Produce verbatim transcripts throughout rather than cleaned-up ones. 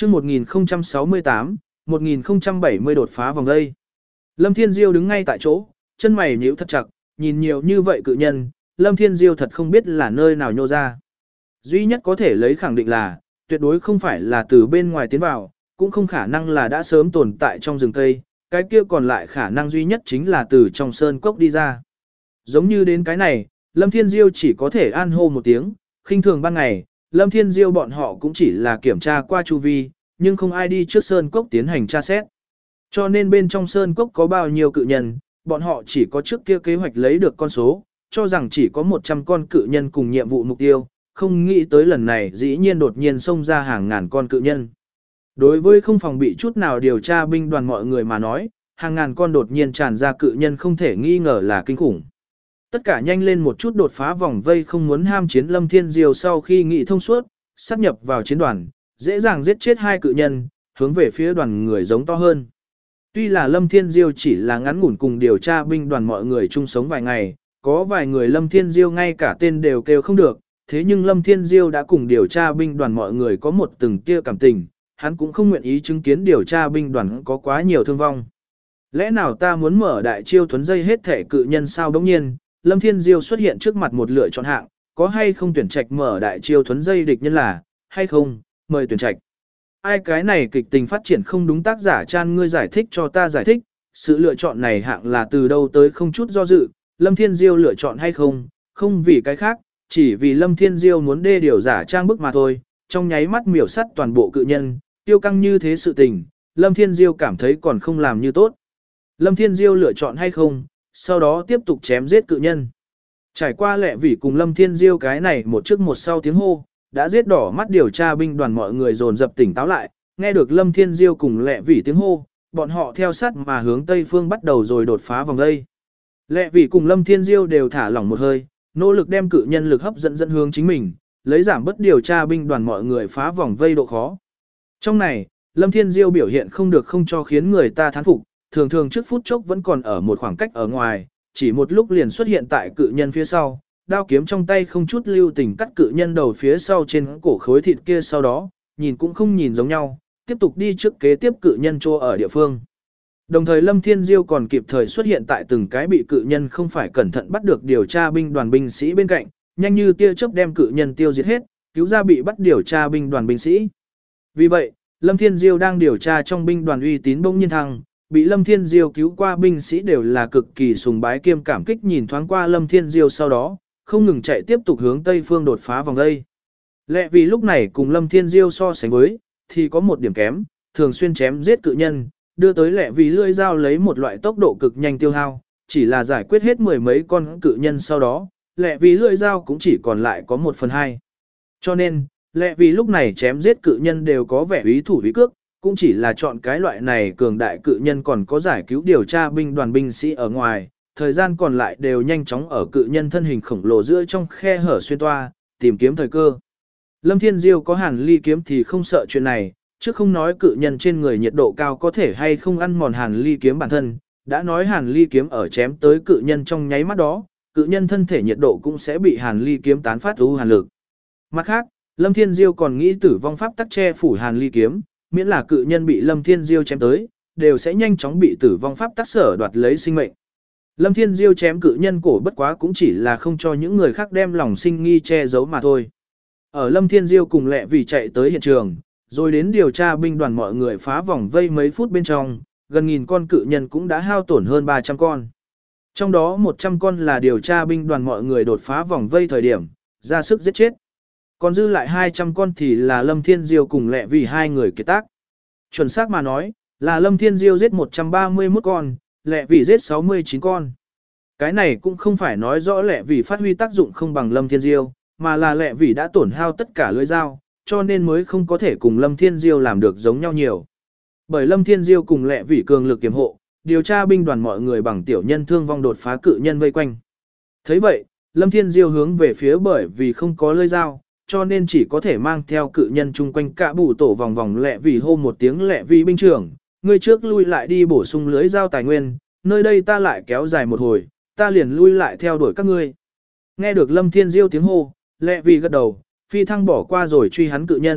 chương một nghìn không trăm sáu mươi tám, một nghìn không trăm bảy mươi đột phá vòng dây. Lâm Thiên Diêu đứng ngay tại chỗ, chân mày nhíu thật chặt, nhìn nhiều như vậy cự nhân, Lâm Thiên Diêu thật không biết là nơi nào nhô ra. Duy nhất có thể lấy khẳng định là, tuyệt đối không phải là từ bên ngoài tiến vào, cũng không khả năng là đã sớm tồn tại trong rừng cây, cái kia còn lại khả năng duy nhất chính là từ trong sơn cốc đi ra. Giống như đến cái này, Lâm Thiên Diêu chỉ có thể an hô một tiếng, khinh thường ban ngày, Lâm Thiên Diêu bọn họ cũng chỉ là kiểm tra qua chu vi, nhưng không ai đi trước sơn cốc tiến hành tra xét. Cho nên bên trong sơn cốc có bao nhiêu cự nhân, bọn họ chỉ có trước kia kế hoạch lấy được con số, cho rằng chỉ có một trăm con cự nhân cùng nhiệm vụ mục tiêu, không nghĩ tới lần này dĩ nhiên đột nhiên xông ra hàng ngàn con cự nhân. Đối với không phòng bị chút nào điều tra binh đoàn mọi người mà nói, hàng ngàn con đột nhiên tràn ra cự nhân không thể nghi ngờ là kinh khủng. Tất cả nhanh lên một chút đột phá vòng vây, không muốn ham chiến. Lâm Thiên Diêu sau khi nghị thông suốt, sát nhập vào chiến đoàn, dễ dàng giết chết hai cự nhân, hướng về phía đoàn người giống to hơn. Tuy là Lâm Thiên Diêu chỉ là ngắn ngủn cùng điều tra binh đoàn mọi người chung sống vài ngày, có vài người Lâm Thiên Diêu ngay cả tên đều kêu không được, thế nhưng Lâm Thiên Diêu đã cùng điều tra binh đoàn mọi người có một từng tia cảm tình, hắn cũng không nguyện ý chứng kiến điều tra binh đoàn có quá nhiều thương vong. Lẽ nào ta muốn mở đại chiêu thuấn dây hết thể cự nhân sao? Bỗng nhiên, Lâm Thiên Diêu xuất hiện trước mặt một lựa chọn hạng, có hay không tuyển trạch mở đại chiêu thuấn dây địch nhân là, hay không, mời tuyển trạch. Ai cái này kịch tình phát triển không đúng, tác giả Chan ngươi giải thích cho ta giải thích, sự lựa chọn này hạng là từ đâu tới? Không chút do dự, Lâm Thiên Diêu lựa chọn hay không, không vì cái khác, chỉ vì Lâm Thiên Diêu muốn đê điều giả trang bức mà thôi, trong nháy mắt miểu sắt toàn bộ cự nhân, tiêu căng như thế sự tình, Lâm Thiên Diêu cảm thấy còn không làm như tốt. Lâm Thiên Diêu lựa chọn hay không, sau đó tiếp tục chém giết cự nhân. Trải qua lẹ vỉ cùng Lâm Thiên Diêu cái này một trước một sau tiếng hô, đã giết đỏ mắt điều tra binh đoàn mọi người dồn dập tỉnh táo lại, nghe được Lâm Thiên Diêu cùng lẹ vỉ tiếng hô, bọn họ theo sát mà hướng tây phương bắt đầu rồi đột phá vòng dây. Lẹ vỉ cùng Lâm Thiên Diêu đều thả lỏng một hơi, nỗ lực đem cự nhân lực hấp dẫn dẫn hướng chính mình, lấy giảm bớt điều tra binh đoàn mọi người phá vòng vây độ khó. Trong này, Lâm Thiên Diêu biểu hiện không được không cho khiến người ta thán phục, thường thường trước phút chốc vẫn còn ở một khoảng cách ở ngoài, chỉ một lúc liền xuất hiện tại cự nhân phía sau, đao kiếm trong tay không chút lưu tình cắt cự nhân đầu phía sau trên cổ khối thịt kia, sau đó, nhìn cũng không nhìn giống nhau, tiếp tục đi trước kế tiếp cự nhân chỗ ở địa phương. Đồng thời Lâm Thiên Diêu còn kịp thời xuất hiện tại từng cái bị cự nhân không phải cẩn thận bắt được điều tra binh đoàn binh sĩ bên cạnh, nhanh như tia chớp đem cự nhân tiêu diệt hết, cứu ra bị bắt điều tra binh đoàn binh sĩ. Vì vậy, Lâm Thiên Diêu đang điều tra trong binh đoàn uy tín bỗng nhiên thăng, bị Lâm Thiên Diêu cứu qua binh sĩ đều là cực kỳ sùng bái kiêm cảm kích, nhìn thoáng qua Lâm Thiên Diêu sau đó, không ngừng chạy tiếp tục hướng tây phương đột phá vòng dây. Lẽ vì lúc này cùng Lâm Thiên Diêu so sánh với, thì có một điểm kém, thường xuyên chém giết cự nhân, đưa tới lẽ vì lưỡi dao lấy một loại tốc độ cực nhanh tiêu hao, chỉ là giải quyết hết mười mấy con cự nhân sau đó, lẽ vì lưỡi dao cũng chỉ còn lại có một phần hai. Cho nên, lẽ vì lúc này chém giết cự nhân đều có vẻ ý thủ ý cước, cũng chỉ là chọn cái loại này cường đại cự nhân còn có giải cứu điều tra binh đoàn binh sĩ ở ngoài, thời gian còn lại đều nhanh chóng ở cự nhân thân hình khổng lồ giữa trong khe hở xuyên toa, tìm kiếm thời cơ. Lâm Thiên Diêu có hàn ly kiếm thì không sợ chuyện này, chứ không nói cự nhân trên người nhiệt độ cao có thể hay không ăn mòn hàn ly kiếm bản thân, đã nói hàn ly kiếm ở chém tới cự nhân trong nháy mắt đó, cự nhân thân thể nhiệt độ cũng sẽ bị hàn ly kiếm tán phát u hàn lực. Mặt khác, Lâm Thiên Diêu còn nghĩ tử vong pháp tắc che phủ hàn ly kiếm, miễn là cự nhân bị Lâm Thiên Diêu chém tới, đều sẽ nhanh chóng bị tử vong pháp tắc sở đoạt lấy sinh mệnh. Lâm Thiên Diêu chém cự nhân cổ bất quá cũng chỉ là không cho những người khác đem lòng sinh nghi che giấu mà thôi. Ở Lâm Thiên Diêu cùng lẹ vì chạy tới hiện trường, rồi đến điều tra binh đoàn mọi người phá vòng vây mấy phút bên trong, gần nghìn con cự nhân cũng đã hao tổn hơn ba trăm con. Trong đó một trăm con là điều tra binh đoàn mọi người đột phá vòng vây thời điểm, ra sức giết chết. Còn dư lại hai trăm con thì là Lâm Thiên Diêu cùng lẹ vì hai người kiệt tác. Chuẩn xác mà nói, là Lâm Thiên Diêu giết một trăm ba mươi mốt con, lẹ vì giết sáu mươi chín con. Cái này cũng không phải nói rõ lẹ vì phát huy tác dụng không bằng Lâm Thiên Diêu, mà là lẹ vì đã tổn hao tất cả lưỡi dao, cho nên mới không có thể cùng Lâm Thiên Diêu làm được giống nhau nhiều. Bởi Lâm Thiên Diêu cùng lẹ vì cường lực kiểm hộ, điều tra binh đoàn mọi người bằng tiểu nhân thương vong đột phá cự nhân vây quanh. Thấy vậy, Lâm Thiên Diêu hướng về phía bởi vì không có lưỡi dao, cho nên chỉ có thể mang theo cự nhân chung quanh cả bù tổ vòng vòng lẹ vì hô một tiếng lẹ vì binh trưởng, ngươi trước lui lại đi bổ sung lưới dao tài nguyên, nơi đây ta lại kéo dài một hồi, ta liền lui lại theo đuổi các ngươi. Nghe được Lâm Thiên Diêu tiếng hô, lẹ vì gật đầu, phi thăng bỏ qua rồi truy hắn cự nhân,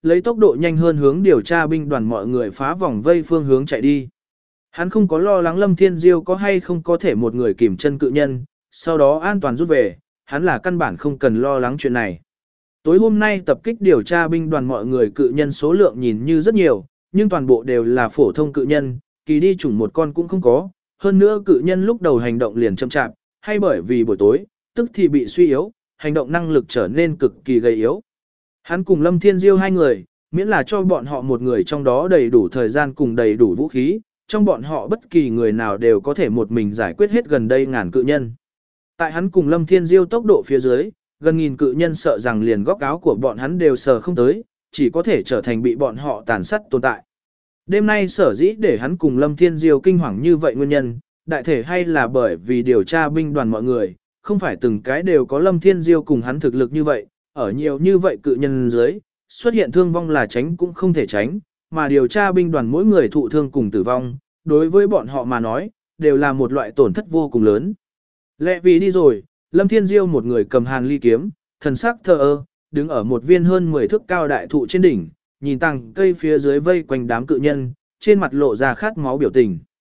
lấy tốc độ nhanh hơn hướng điều tra binh đoàn mọi người phá vòng vây phương hướng chạy đi. Hắn không có lo lắng Lâm Thiên Diêu có hay không có thể một người kìm chân cự nhân, sau đó an toàn rút về, hắn là căn bản không cần lo lắng chuyện này. Tối hôm nay tập kích điều tra binh đoàn mọi người cự nhân số lượng nhìn như rất nhiều, nhưng toàn bộ đều là phổ thông cự nhân, kỳ đi chủng một con cũng không có, hơn nữa cự nhân lúc đầu hành động liền chậm chạp, hay bởi vì buổi tối, tức thì bị suy yếu, hành động năng lực trở nên cực kỳ gầy yếu. Hắn cùng Lâm Thiên Diêu hai người, miễn là cho bọn họ một người trong đó đầy đủ thời gian cùng đầy đủ vũ khí, trong bọn họ bất kỳ người nào đều có thể một mình giải quyết hết gần đây ngàn cự nhân. Tại hắn cùng Lâm Thiên Diêu tốc độ phía dưới, gần nghìn cự nhân sợ rằng liền góc áo của bọn hắn đều sờ không tới, chỉ có thể trở thành bị bọn họ tàn sát tồn tại. Đêm nay sở dĩ để hắn cùng Lâm Thiên Diêu kinh hoàng như vậy nguyên nhân, đại thể hay là bởi vì điều tra binh đoàn mọi người, không phải từng cái đều có Lâm Thiên Diêu cùng hắn thực lực như vậy, ở nhiều như vậy cự nhân dưới, xuất hiện thương vong là tránh cũng không thể tránh, mà điều tra binh đoàn mỗi người thụ thương cùng tử vong, đối với bọn họ mà nói, đều là một loại tổn thất vô cùng lớn. Lẹ vì đi rồi, Lâm Thiên Diêu một người cầm hàn ly kiếm, thần sắc thờ ơ, đứng ở một viên hơn mười thước cao đại thụ trên đỉnh, nhìn tàng cây phía dưới vây quanh đám cự nhân, trên mặt lộ ra khát máu biểu tình.